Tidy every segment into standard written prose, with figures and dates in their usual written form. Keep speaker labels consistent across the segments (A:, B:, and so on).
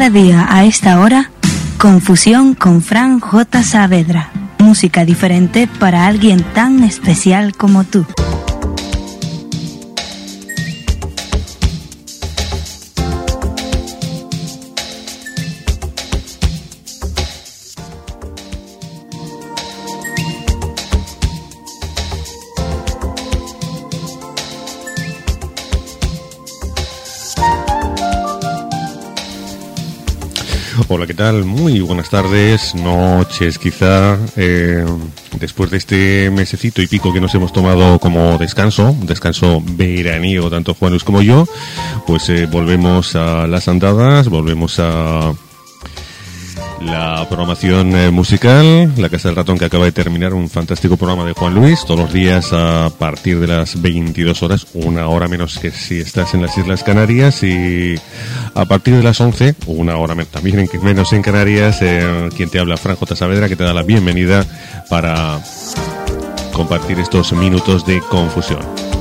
A: Cada día a esta hora, Confusión con Fran J. Saavedra. Música diferente para alguien tan especial como tú.
B: Hola, ¿qué tal? Muy buenas tardes, noches quizá, después de este mesecito y pico que nos hemos tomado como descanso, un descanso veraniego, tanto Juan Luis como yo, pues volvemos a las andadas, volvemos a la programación musical, La Casa del Ratón, que acaba de terminar, un fantástico programa de Juan Luis, todos los días a partir de las 22 horas, una hora menos que si estás en las Islas Canarias, y a partir de las 11, una hora también menos en Canarias, quien te habla, Fran J. Saavedra, que te da la bienvenida para compartir estos minutos de confusión.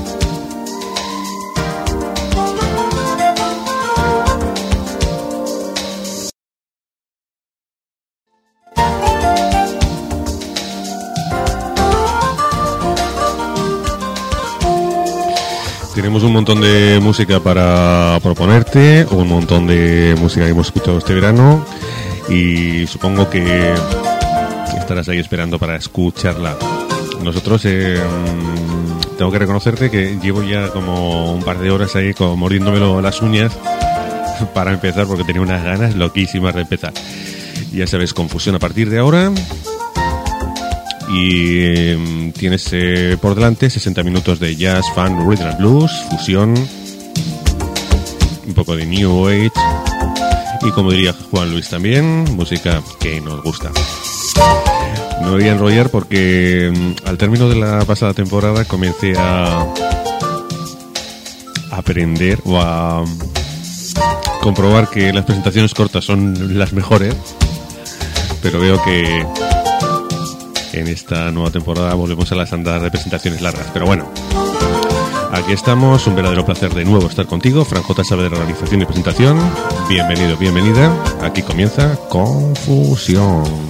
B: Tenemos un montón de música para proponerte, un montón de música que hemos escuchado este verano y supongo que estarás ahí esperando para escucharla. Nosotros, tengo que reconocerte que llevo ya como un par de horas ahí como mordiéndomelo las uñas para empezar, porque tenía unas ganas loquísimas de empezar. Ya sabes, Confusión a partir de ahora. Y tienes por delante 60 minutos de jazz, funk, rhythm and blues, fusión, un poco de new age y, como diría Juan Luis también, música que nos gusta. No me voy a enrollar porque al término de la pasada temporada comencé a aprender o a comprobar que las presentaciones cortas son las mejores, pero veo que en esta nueva temporada volvemos a las andadas de presentaciones largas. Pero bueno, aquí estamos, un verdadero placer de nuevo estar contigo. Fran J. Saavedra, realización y presentación. Bienvenido, bienvenida. Aquí comienza Confusión.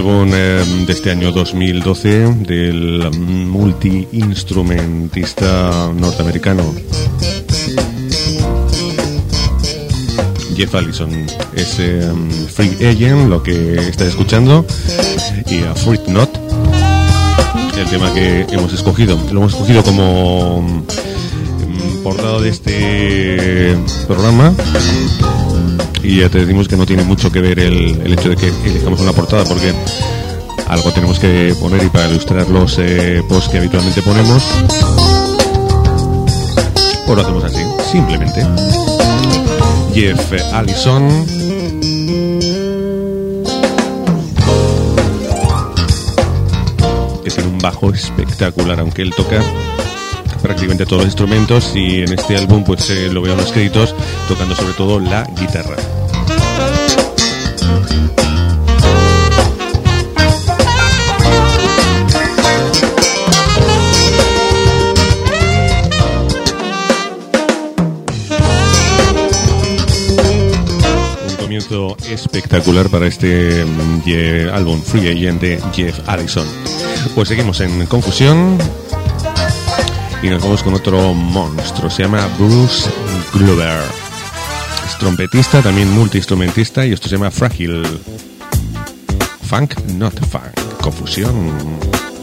B: álbum de este año 2012 del multi-instrumentista norteamericano Jeff Allison. Es Free Agent lo que está escuchando, y Afraid Not, el tema que hemos escogido. Lo hemos escogido como portada de este programa, y ya te decimos que no tiene mucho que ver el hecho de que elijamos una portada, porque algo tenemos que poner, y para ilustrar los posts que habitualmente ponemos, pues lo hacemos así, simplemente. Jeff Allison, que tiene un bajo espectacular, aunque él toca prácticamente todos los instrumentos, y en este álbum pues lo veo en los créditos tocando sobre todo la guitarra. Espectacular para este álbum Free Agent de Jeff Allison. Pues seguimos en Confusión y nos vamos con otro monstruo. Se llama Bruce Glover. Es trompetista, también multiinstrumentista, y esto se llama Fragile. Funk, not funk. Confusión.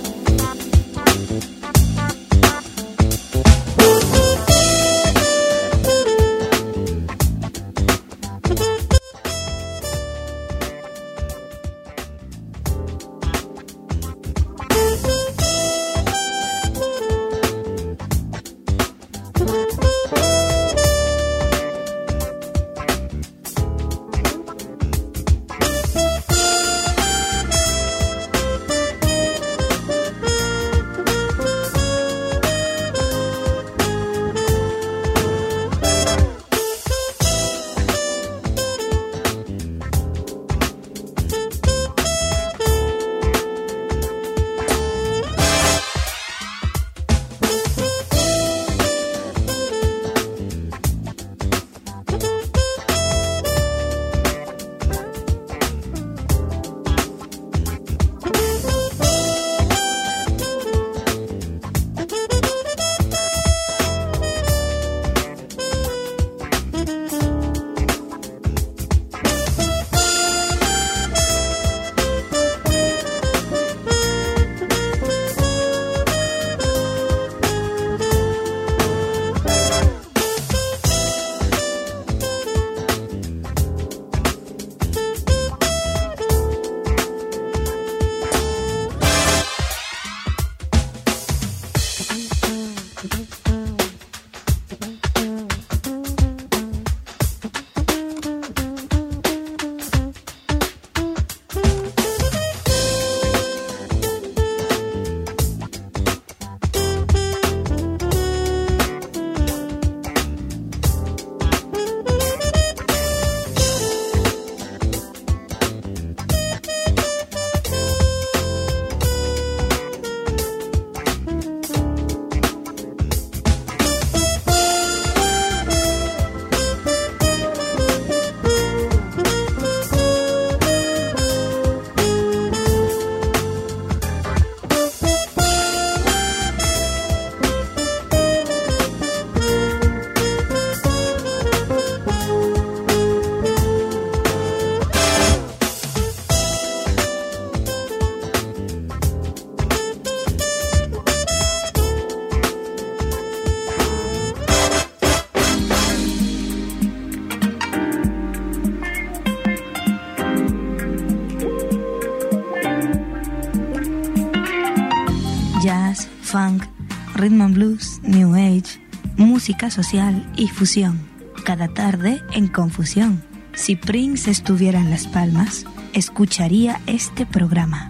A: funk, rhythm and blues, new age, música social y fusión. Cada tarde en Confusión. Si Prince estuviera en Las Palmas, escucharía este programa.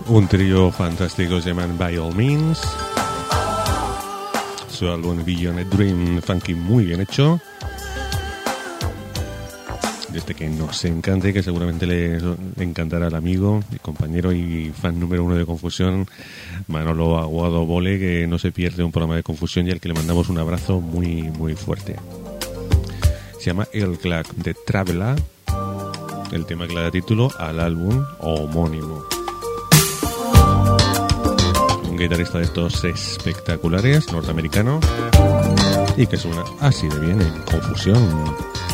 B: un trío fantástico, se llaman By All Means. Su álbum Beyond a Dream, funky, muy bien hecho. Desde que nos encante, que seguramente le encantará al amigo, mi compañero y fan número 1 de Confusión, Manolo Aguado Bole, que no se pierde un programa de Confusión y al que le mandamos un abrazo muy, muy fuerte. Se llama El Clack de Traveler, el tema que le da título al álbum homónimo. Un guitarrista de estos espectaculares, norteamericano, y que suena así de bien en Confusión.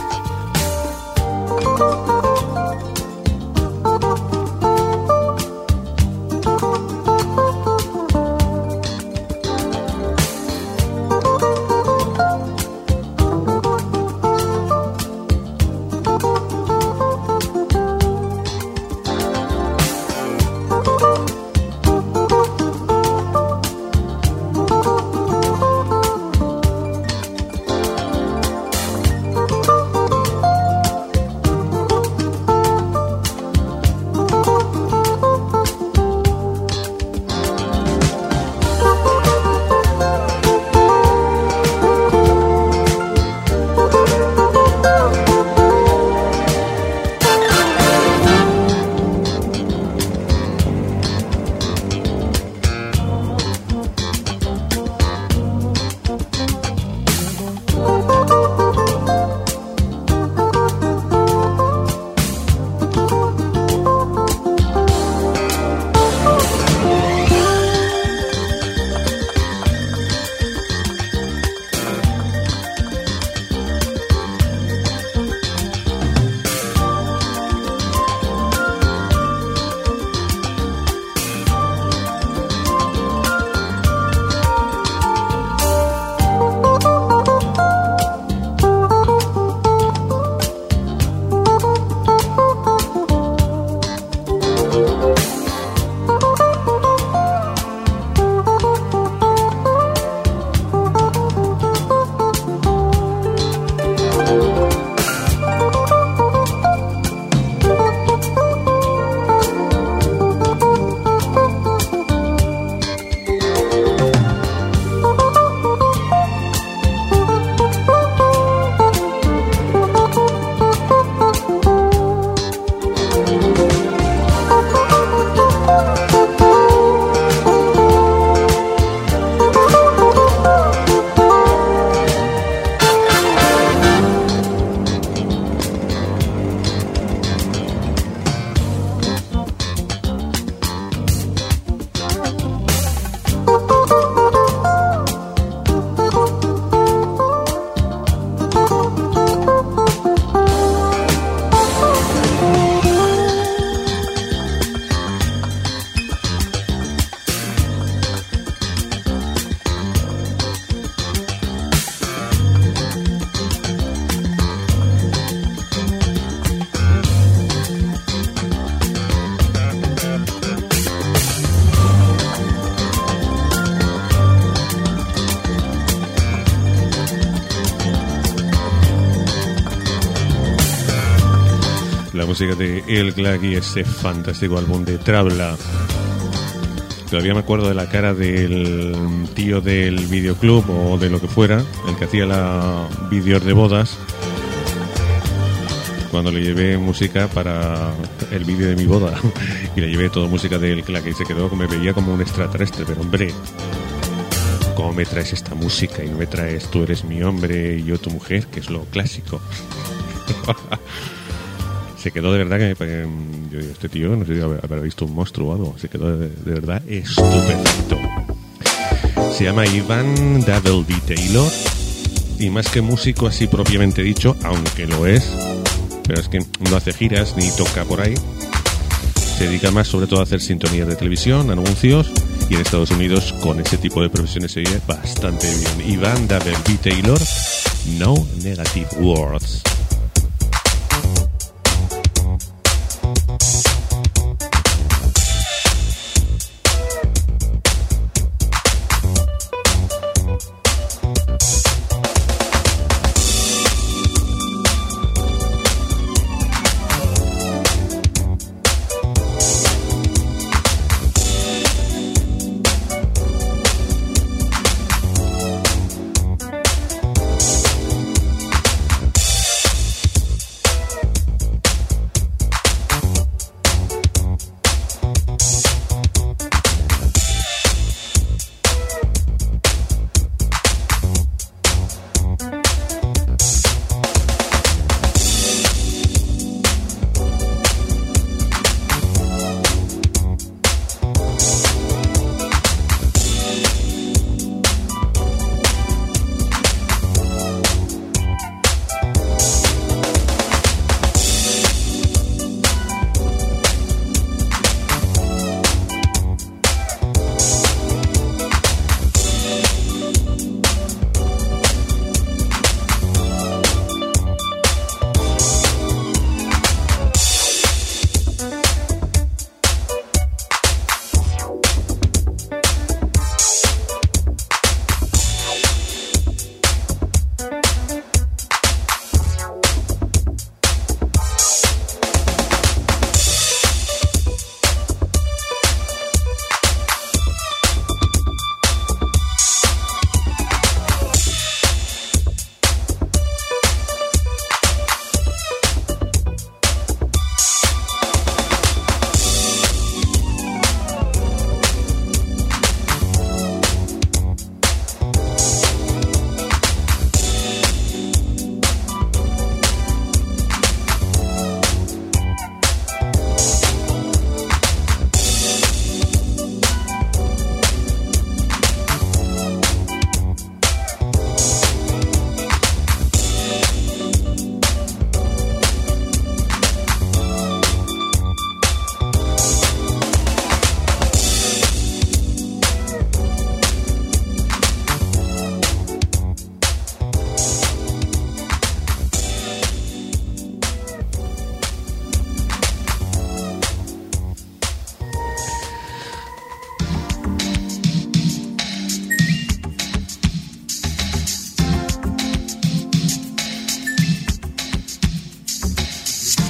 B: Música de El Clack y ese fantástico álbum de Traveler. Todavía me acuerdo de la cara del tío del videoclub o de lo que fuera, el que hacía la vídeos de bodas, cuando le llevé música para el vídeo de mi boda y le llevé toda música de El Clack y se quedó, me veía como un extraterrestre. Pero hombre, ¿cómo me traes esta música y no me traes Tú eres mi hombre y yo tu mujer, que es lo clásico? Se quedó de verdad que yo digo, este tío no sé si habrá visto un monstruo o algo. Se quedó de verdad estupendo. Se llama Ivan Double D. Taylor y más que músico así propiamente dicho, aunque lo es, pero es que no hace giras ni toca por ahí, se dedica más sobre todo a hacer sintonías de televisión, anuncios, y en Estados Unidos con ese tipo de profesiones se oye bastante bien. Ivan Double D. Taylor, No Negative Words.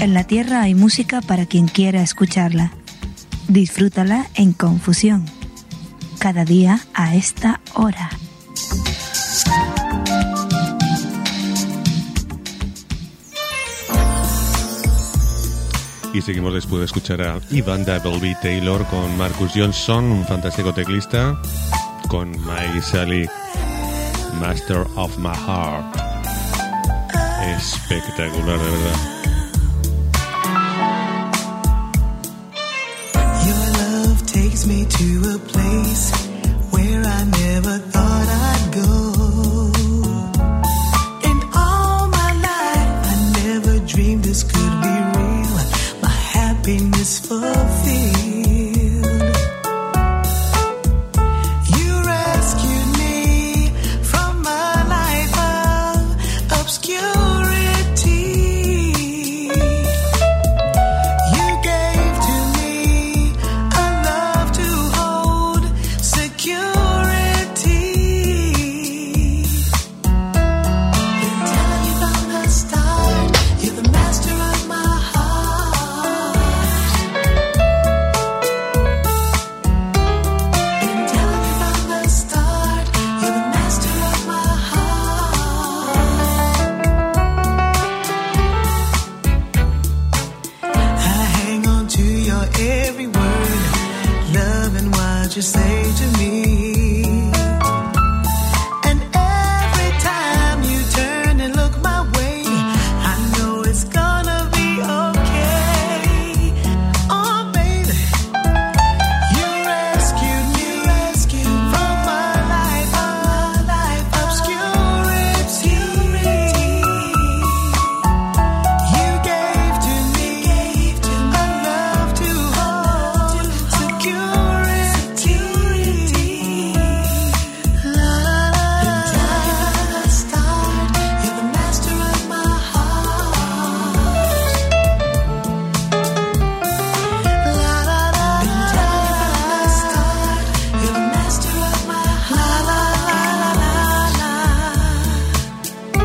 A: En la Tierra hay música para quien quiera escucharla. Disfrútala en Confusión. Cada día a esta hora.
B: Y seguimos después de escuchar a Ivan W. Taylor con Marcus Johnson, un fantástico teclista, con Mike Sally, Master of My Heart. Espectacular, de verdad.
C: Your love takes me to a place where I never thought I'd go. In all my life, I never dreamed this could be real. My happiness fulfilled. You rescued me from a life of obscurity. You gave to me a love to hold security. Been telling you from the start, you're the master of my heart. Been telling you from the start, you're the master of my heart. I hang on to your every word, loving what you say to me. And every time you turn and look my way, I know it's gonna be okay. Oh, baby, you rescued me from a life of obscurity. You gave to me a love to hold security. La la la la. Start, you're the master of my heart. La la la la. Start, you're the master of my heart. La la la la la.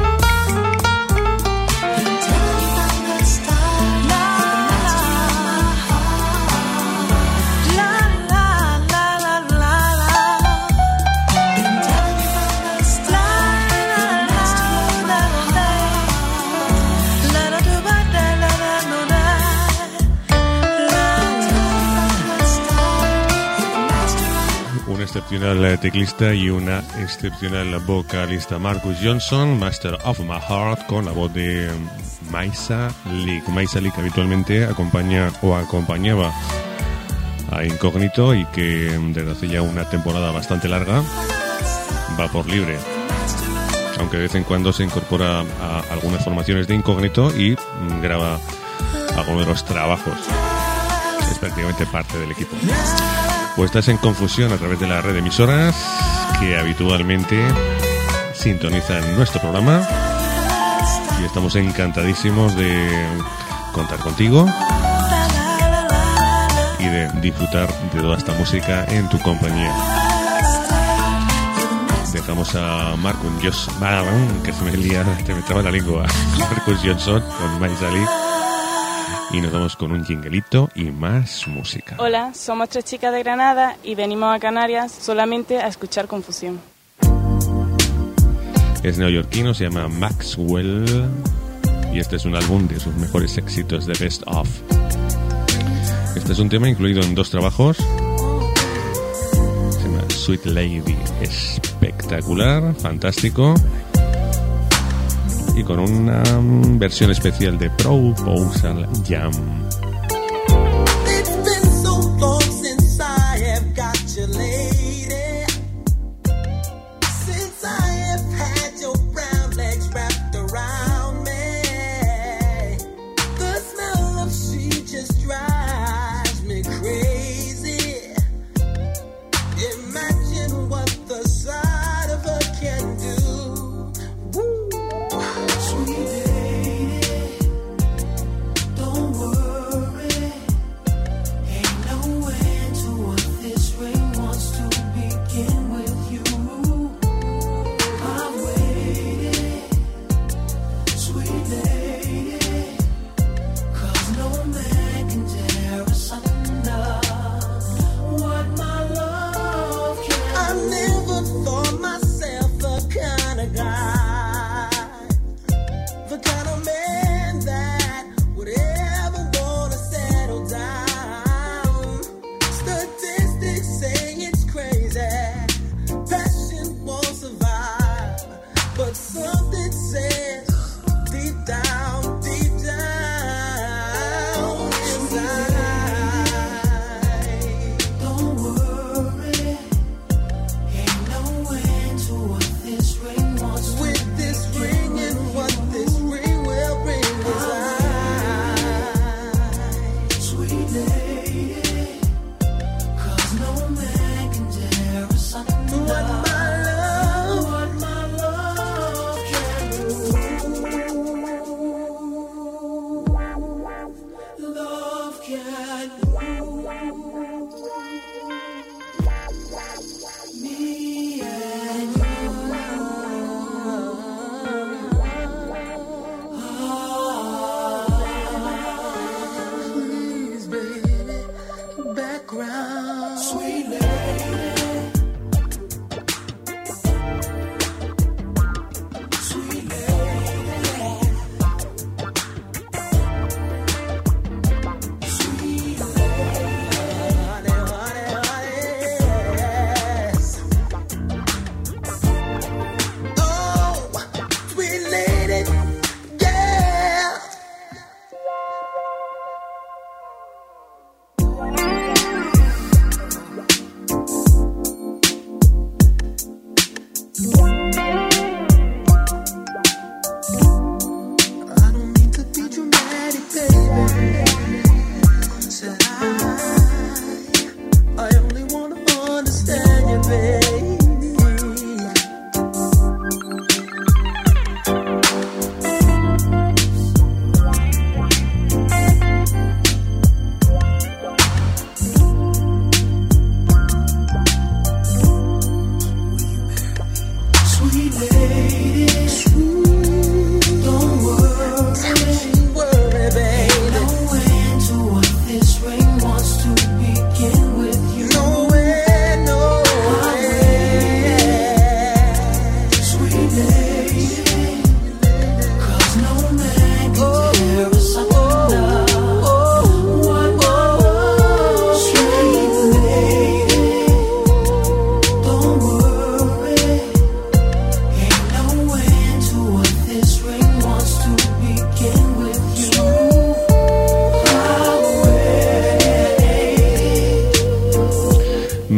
C: Been telling you from the start, you're the master of my heart. La la la la la la. Been telling you from the start, you're the master of my heart. La la do ba da la la no da. La la la start, you're the master of
B: Un excepcional teclista y una excepcional vocalista, Marcus Johnson, Master of My Heart, con la voz de Maisa Leak. Maisa Leak habitualmente acompaña o acompañaba a Incógnito y que desde hace ya una temporada bastante larga va por libre, aunque de vez en cuando se incorpora a algunas formaciones de Incógnito y graba algunos de los trabajos. Es prácticamente parte del equipo. Pues estás en Confusión a través de la red de emisoras que habitualmente sintonizan nuestro programa y estamos encantadísimos de contar contigo y de disfrutar de toda esta música en tu compañía. Dejamos a Marcus Johnson, que se me lía, te me traba la lengua, Marcus Johnson con Maisa Leak. Y nos vamos con un jinglito y más música.
D: Hola, somos 3 chicas de Granada y venimos a Canarias solamente a escuchar Confusión.
B: Es neoyorquino, se llama Maxwell y este es un álbum de sus mejores éxitos de Best Of. Este es un tema incluido en 2 trabajos. Se llama Sweet Lady. Espectacular, fantástico. Y con una versión especial de Proposal Jam.
C: It's been so long since I have got you, lady. Since I have had your brown legs wrapped around me. The smell of she just drives me crazy. Imagine what the sight of her can do. Woo. Sweet lady, don't worry.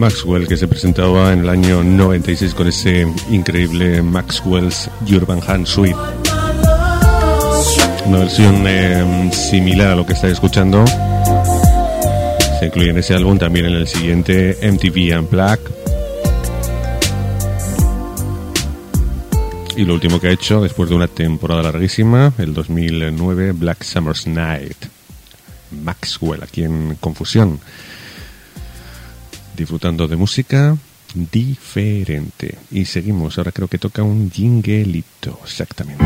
B: Maxwell, que se presentaba en el año 96 con ese increíble Maxwell's Urban Hand Suite. Una versión similar a lo que estáis escuchando se incluye en ese álbum, también en el siguiente, MTV Unplugged. Y lo último que ha hecho después de una temporada larguísima, el 2009, Black Summer's Night. Maxwell, aquí en Confusión, disfrutando de música diferente. Y seguimos, ahora creo que toca un jinguelito, exactamente.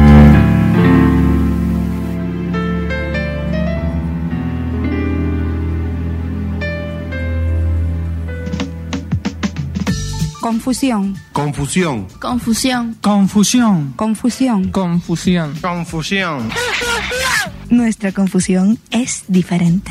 A: Confusión.
E: Confusión.
F: Confusión.
G: Confusión.
A: Confusión.
G: Confusión.
E: Confusión.
A: Nuestra confusión es diferente.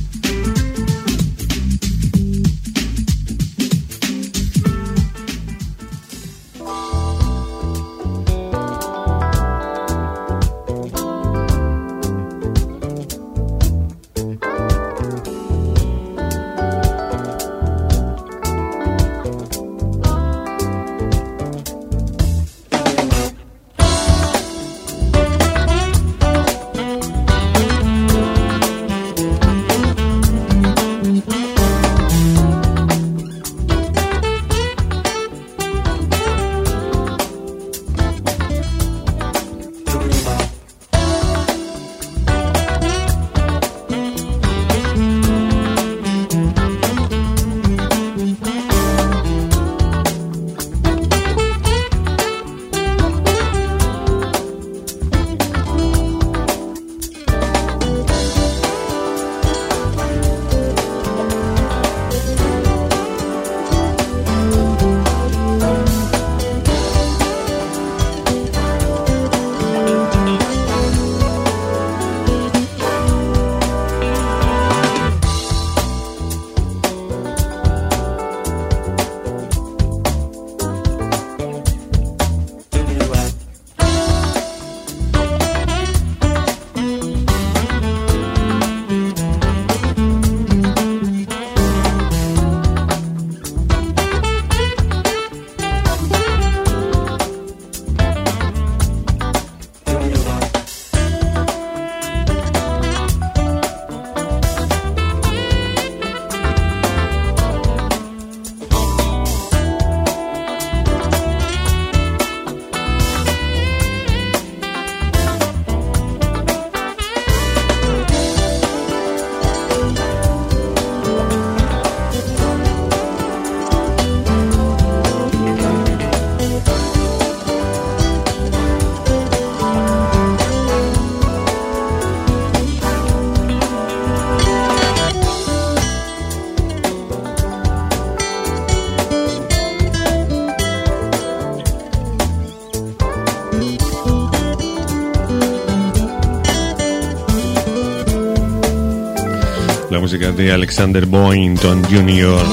B: La música de Alexander Boynton Jr.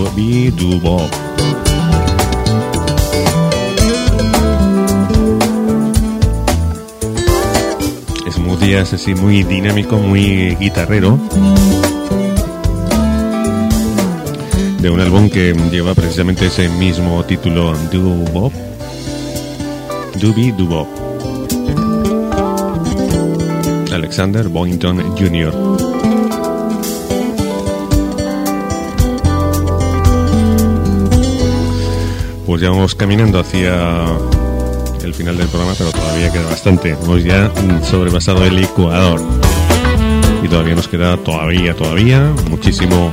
B: Doo-Wop. Smooth jazz así muy dinámico, muy guitarrero, de un álbum que lleva precisamente ese mismo título, Doo-Wop. Doo-Wop. Alexander Boynton Jr. Pues ya vamos caminando hacia el final del programa, pero todavía queda bastante. Hemos ya sobrepasado el Ecuador y todavía nos queda todavía muchísimo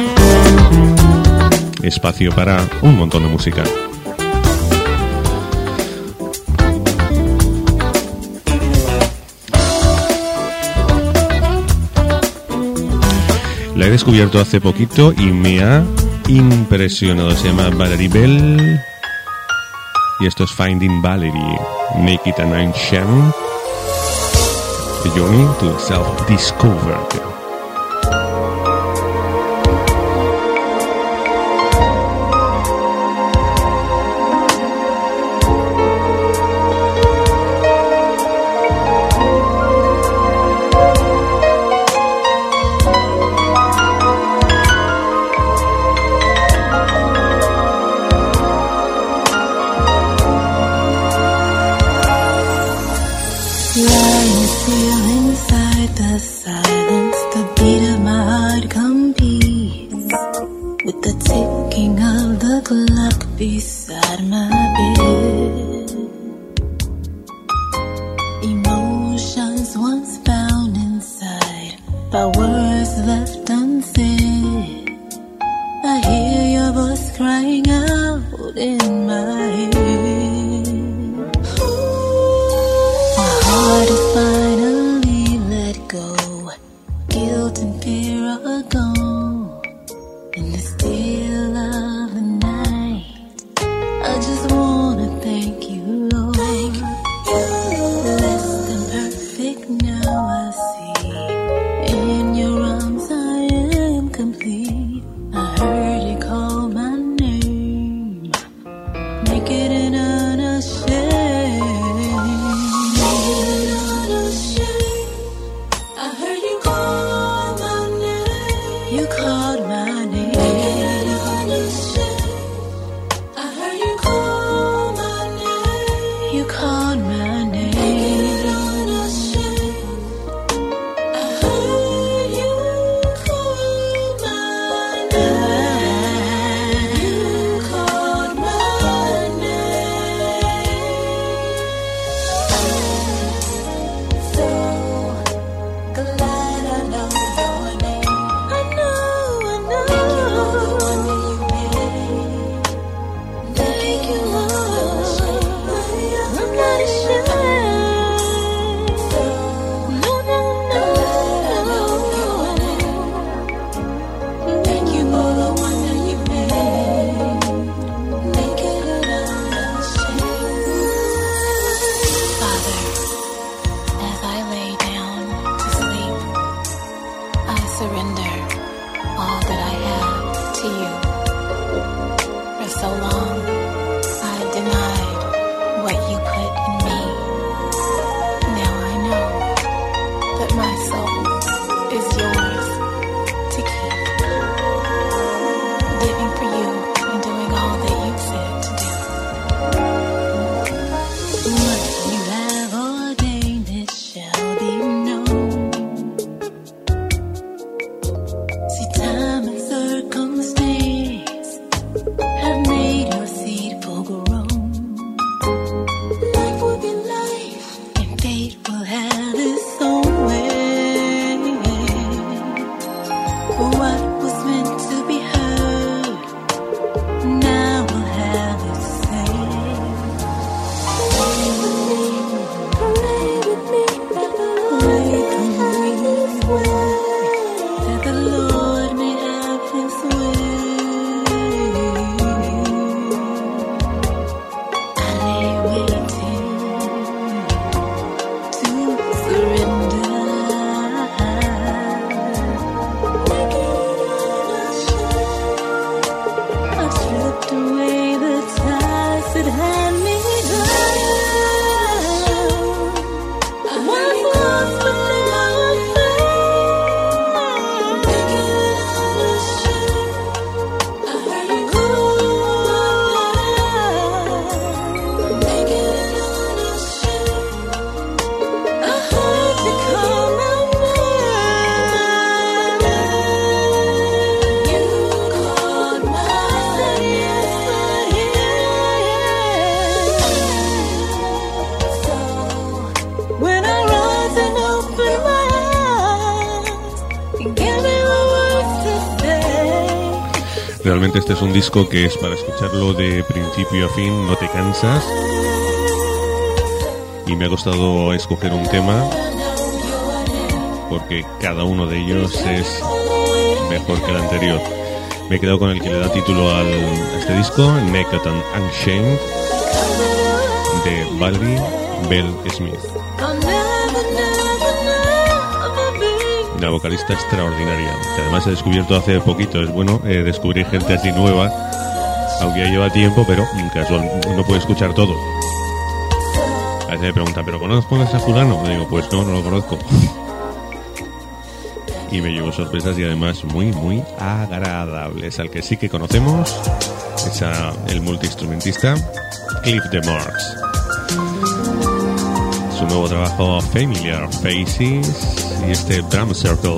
B: espacio para un montón de música. La he descubierto hace poquito y me ha impresionado. Se llama Valerie Bell y esto es Finding Valerie, Make It an Ancient, The Journey to Self-Discovery.
C: finally feel inside the silence the beat of my heart competes with the ticking of the clock beside my bed. Emotions once bound inside by words left unsaid. I hear your voice crying out in my head. My heart is finally let go. Guilt and fear are gone. In the still of the night, I just wanna thank you, Lord. Less than perfect now I see. In your arms I am complete. I heard you call my name, naked and unashamed. Naked and unashamed. I heard you call my name. You called my name. Naked and unashamed. I heard you call my name. You called my name. Naked and unashamed. I heard you call my name. You called my name. So glad I know your name. I know. Thank you, Lord. I'm not ashamed. No. Thank you for the one that you made. Naked and unashamed. Father, as I lay down to sleep, I surrender all that I have to you. For so long, I denied what you put in me. Now I know that my soul is yours to keep. Living for you and doing all that you said to do. What you have ordained, it shall be known. See, time and circumstance have made your seed full grown. Life will be life, and fate will have its own way. What was meant to be heard now will have its say. Pray with me, that the Lord may have His way. I lay waiting to surrender. I stripped away the ties that had me down. I was lost, but now I'm found. I heard you call my name. I heard you call my name. You called my name. So when I rise and open my eyes, give me the words to say.
B: Realmente este es un disco que es para escucharlo de principio a fin, no te cansas. Y me ha costado escoger un tema porque cada uno de ellos es mejor que el anterior. Me he quedado con el que le da título a este disco, Naked and Unashamed, de Valerie Bell Smith. Una vocalista extraordinaria, que además he descubierto hace poquito. Es bueno descubrir gente así nueva, aunque ya lleva tiempo, pero casual, uno puede escuchar todo. A veces me preguntan, ¿pero conoces a fulano? Le digo, pues no lo conozco. Y me llevo sorpresas y además muy, muy agradables. Al que sí que conocemos es el multiinstrumentista Cliff DeMarks. Es un nuevo trabajo Familiar Faces y este Drum Circle.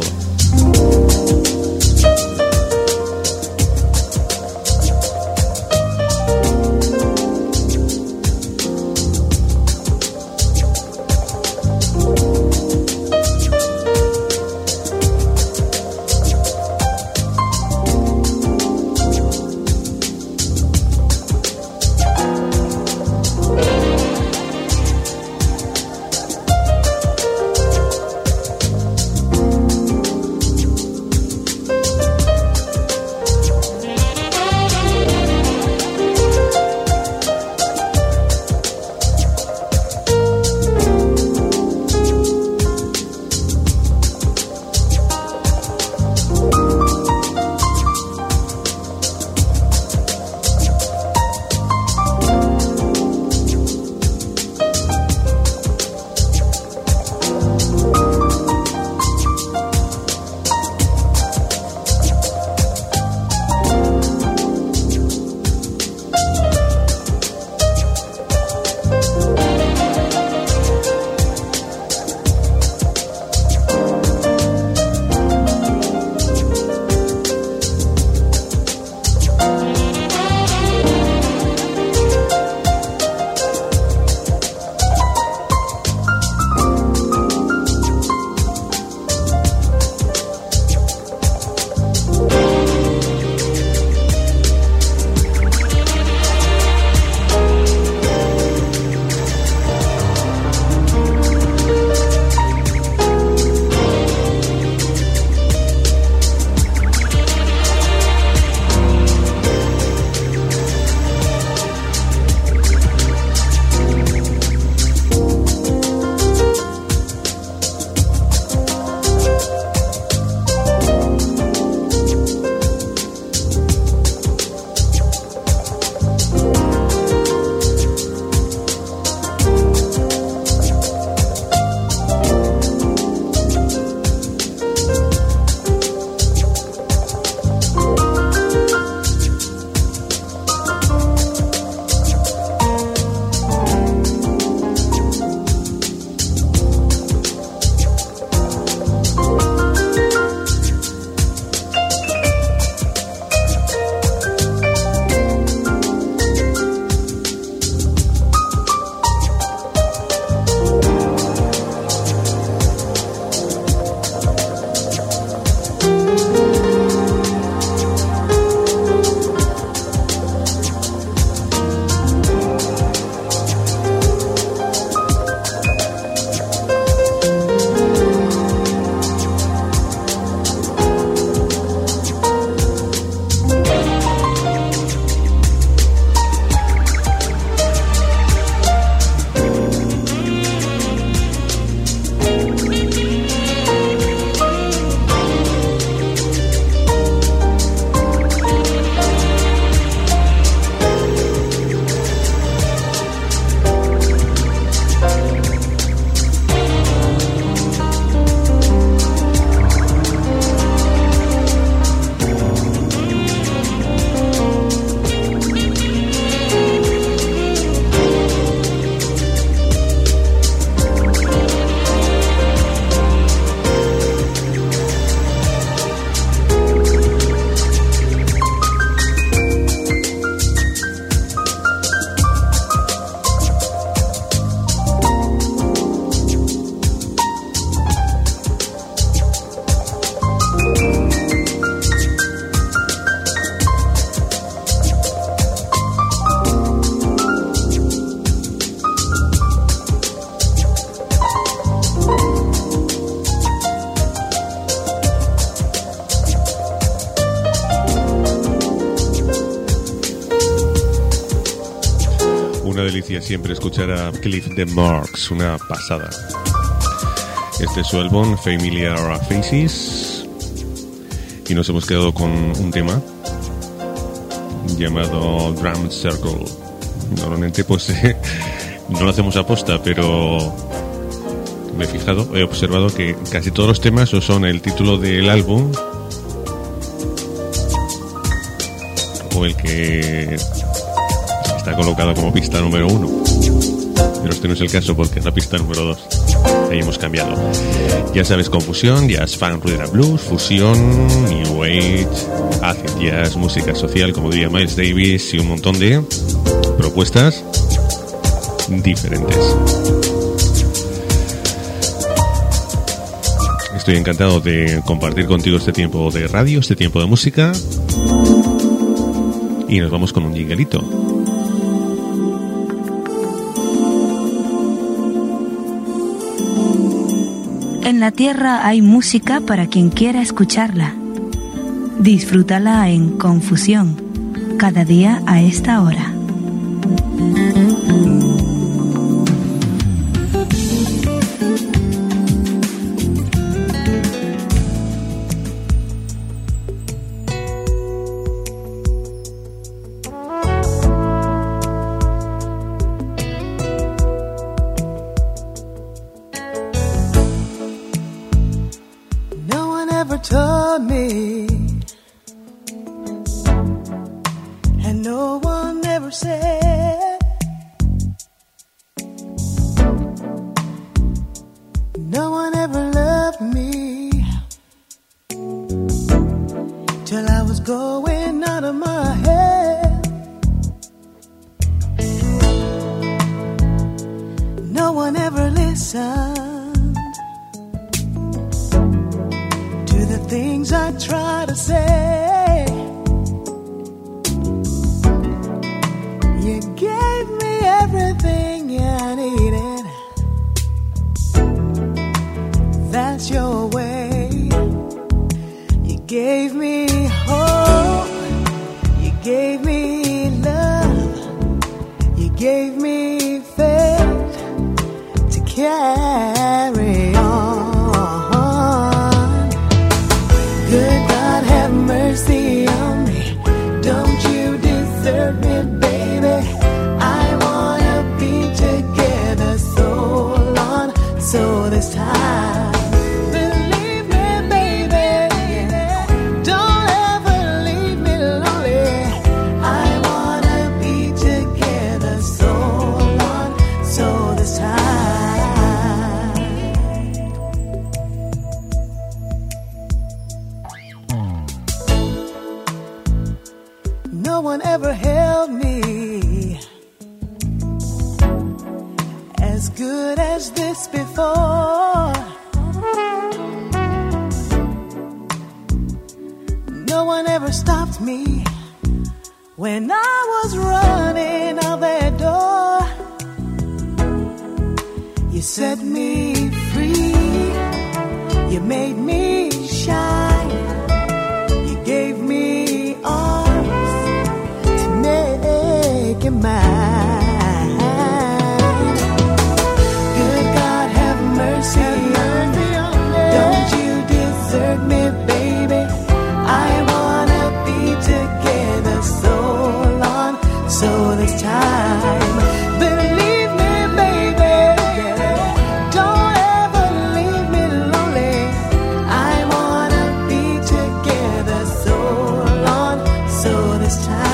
B: delicia siempre escuchar a Cliff the Marks, una pasada. Este es su álbum Familiar Faces y nos hemos quedado con un tema llamado Drum Circle. Normalmente pues no lo hacemos a posta, pero me he observado que casi todos los temas o son el título del álbum o el que está colocado como pista número 1. pero este no es el caso porque es la pista número 2. Ahí hemos cambiado. Ya sabes, confusión, jazz, funk, rhythm and blues, fusión, new age, acid jazz, música social, como diría Miles Davis, y un montón de propuestas diferentes. Estoy encantado de compartir contigo este tiempo de radio, este tiempo de música, y nos vamos con un jinglito.
A: En la tierra hay música para quien quiera escucharla. Disfrútala en Confusión, cada día a esta hora.
C: No one ever told me, and no one ever said, no one ever loved me till I was going out of my head. No one ever listened to the things I try to say. You gave me everything I needed. That's your way. You gave me hope. You gave me love. You gave me faith to carry on. Good God, have mercy on me. Don't you desert me, baby. I wanna be together so long, so this time. Believe me, baby. Don't ever leave me lonely. I wanna be together so long, so this time. No one ever held me as good as this before. No one ever stopped me when I was running out that door. You set me free. You made me shine. You gave me arms to make it mine. Good God, have mercy on me. Don't you desert me, baby. I wanna be together so long, so this time. Believe me, baby. Don't ever leave me lonely. I wanna be together so long, so this time.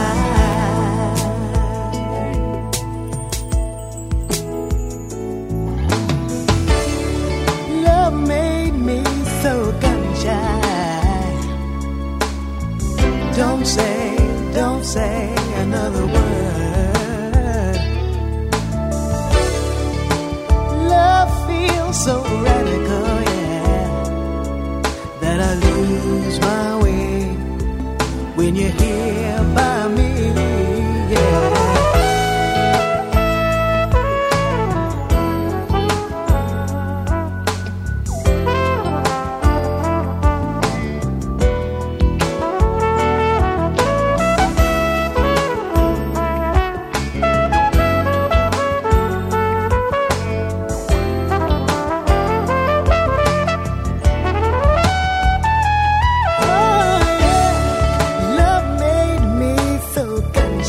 C: Love made me so gun-shy. Don't say another word. Love feels so radical, yeah, that I lose my way when you're here by me, yeah. Oh, yeah. Love made me so gun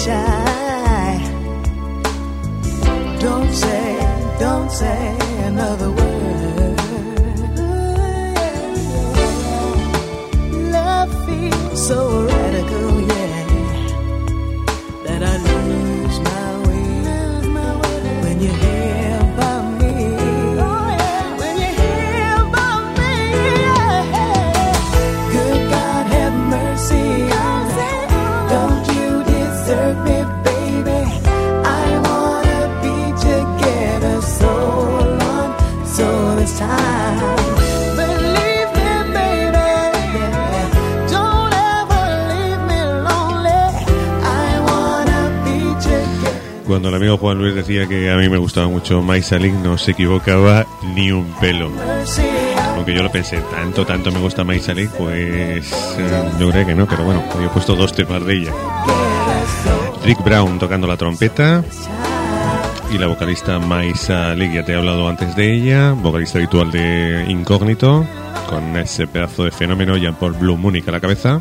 C: this time. Believe me, baby, don't ever leave me lonely. I wanna be together.
B: Cuando el amigo Juan Luis decía que a mí me gustaba mucho My Salik, no se equivocaba ni un pelo. Aunque yo lo pensé, tanto me gusta My Salik, pues yo creo que no, pero bueno, yo he puesto 2 temas de ella. Rick Brown tocando la trompeta y la vocalista My Salik, ya te he hablado antes de ella, vocalista habitual de Incógnito, con ese pedazo de fenómeno Jean-Paul Blue Munich a la cabeza.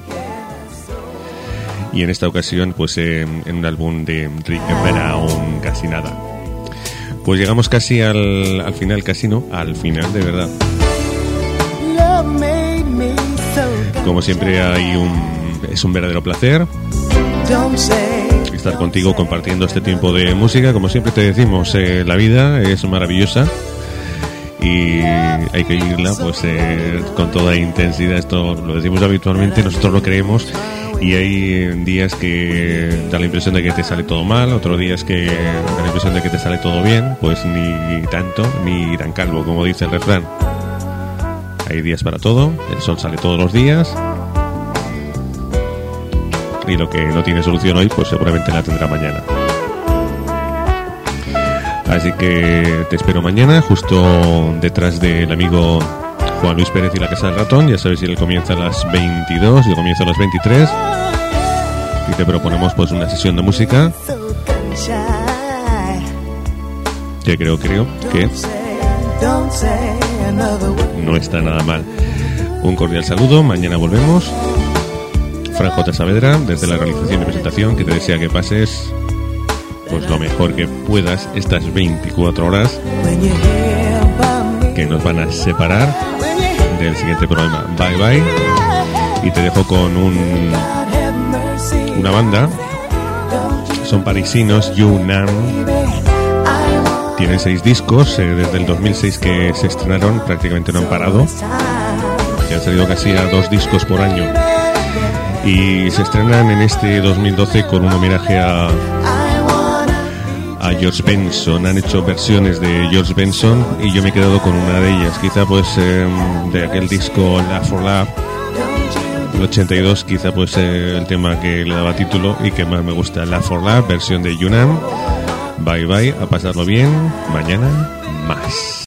B: Y en esta ocasión, pues en un álbum de Rick Brown, casi nada. Pues llegamos casi al final, casi no, al final de verdad. Como siempre es un verdadero placer estar contigo compartiendo este tiempo de música. Como siempre te decimos, la vida es maravillosa y hay que vivirla pues con toda intensidad. Esto lo decimos habitualmente, nosotros lo creemos, y hay días que da la impresión de que te sale todo mal, otros días que da la impresión de que te sale todo bien, pues ni tanto ni tan calvo, como dice el refrán. Hay días para todo, el sol sale todos los días y lo que no tiene solución hoy, pues seguramente la tendrá mañana. Así que te espero mañana, justo detrás del amigo Juan Luis Pérez y la Casa del Ratón. Ya sabes, si él comienza a las 22, yo comienzo a las 23 y te proponemos pues una sesión de música que creo que no está nada mal. Un cordial saludo, mañana volvemos. Fran J. Saavedra, desde la realización y presentación, que te desea que pases pues lo mejor que puedas estas 24 horas que nos van a separar del siguiente programa. Bye bye. Y te dejo con una banda. Son parisinos, Yunnan. Tienen 6 discos, desde el 2006 que se estrenaron, prácticamente no han parado. Ya han salido casi a 2 discos por año. Y se estrenan en este 2012 con un homenaje a George Benson. Han hecho versiones de George Benson y yo me he quedado con una de ellas. Quizá pues de aquel disco Love for Love, el 82, quizá pues el tema que le daba título y que más me gusta, Love for Love, versión de Yunnan. Bye bye, a pasarlo bien, mañana más.